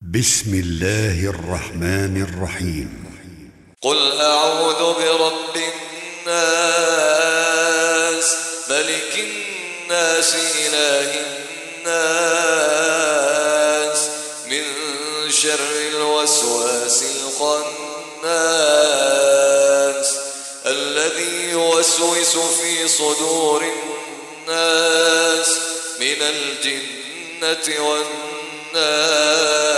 بسم الله الرحمن الرحيم. قل أعوذ برب الناس ملك الناس إله الناس من شر الوسواس الخناس الذي يوسوس في صدور الناس من الجنة والناس.